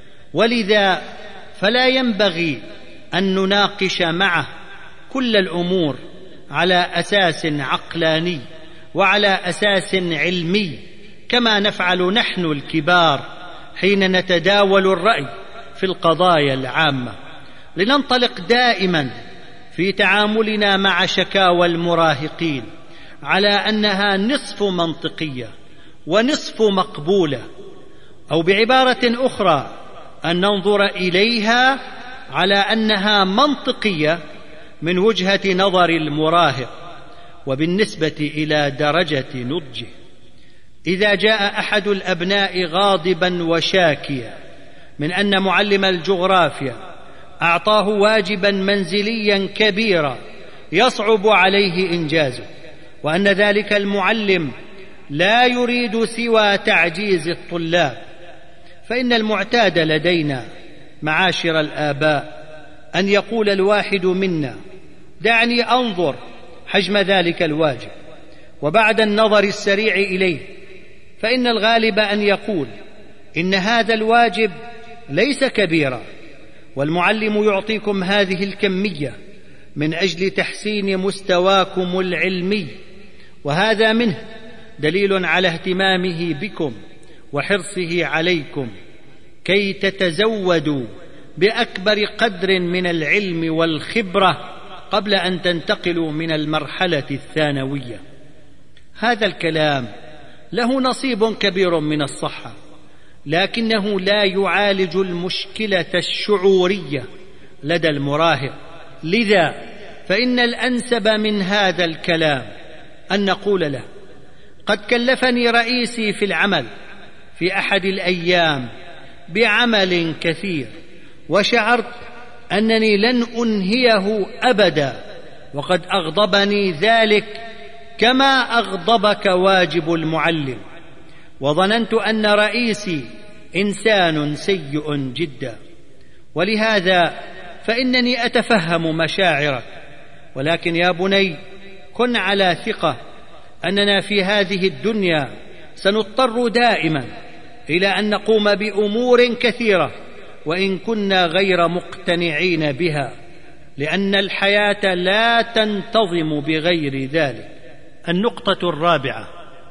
ولذا فلا ينبغي أن نناقش معه كل الأمور على أساس عقلاني وعلى أساس علمي كما نفعل نحن الكبار حين نتداول الرأي في القضايا العامة. لننطلق دائما في تعاملنا مع شكاوى المراهقين على أنها نصف منطقية ونصف مقبولة، أو بعبارة أخرى أن ننظر إليها على أنها منطقية من وجهة نظر المراهق وبالنسبة إلى درجة نضجه. إذا جاء أحد الأبناء غاضبا وشاكيا من أن معلم الجغرافيا أعطاه واجبا منزليا كبيرا يصعب عليه إنجازه، وأن ذلك المعلم لا يريد سوى تعجيز الطلاب، فإن المعتاد لدينا معاشر الآباء أن يقول الواحد منا: دعني أنظر حجم ذلك الواجب. وبعد النظر السريع إليه فإن الغالب أن يقول إن هذا الواجب ليس كبيرا، والمعلم يعطيكم هذه الكمية من أجل تحسين مستواكم العلمي، وهذا منه دليل على اهتمامه بكم وحرصه عليكم كي تتزودوا بأكبر قدر من العلم والخبرة قبل أن تنتقلوا من المرحلة الثانوية. هذا الكلام له نصيب كبير من الصحة، لكنه لا يعالج المشكلة الشعورية لدى المراهق. لذا فإن الأنسب من هذا الكلام أن نقول له: قد كلفني رئيسي في العمل في أحد الأيام بعمل كثير، وشعرت أنني لن أنهيه أبدا، وقد أغضبني ذلك كما أغضبك واجب المعلم، وظننت أن رئيسي إنسان سيء جدا، ولهذا فإنني أتفهم مشاعرك. ولكن يا بني، كن على ثقة أننا في هذه الدنيا سنضطر دائما إلى أن نقوم بأمور كثيرة وإن كنا غير مقتنعين بها، لأن الحياة لا تنتظم بغير ذلك. النقطة الرابعة: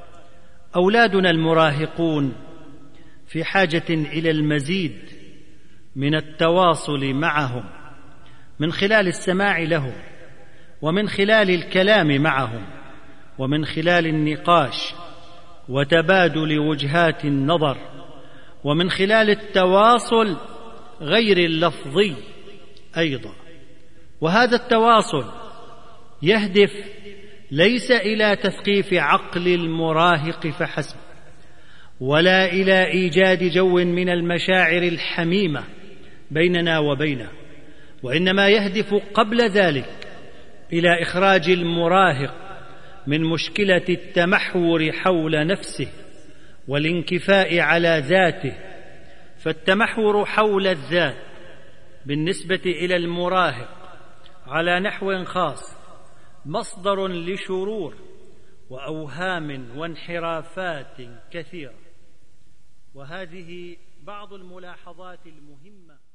أولادنا المراهقون في حاجة إلى المزيد من التواصل معهم من خلال السماع لهم، ومن خلال الكلام معهم، ومن خلال النقاش وتبادل وجهات النظر، ومن خلال التواصل غير اللفظي أيضا. وهذا التواصل يهدف ليس إلى تثقيف عقل المراهق فحسب، ولا إلى إيجاد جو من المشاعر الحميمة بيننا وبينه، وإنما يهدف قبل ذلك إلى إخراج المراهق من مشكلة التمحور حول نفسه والانكفاء على ذاته. فالتمحور حول الذات بالنسبة إلى المراهق على نحو خاص مصدر لشرور وأوهام وانحرافات كثيرة. وهذه بعض الملاحظات المهمة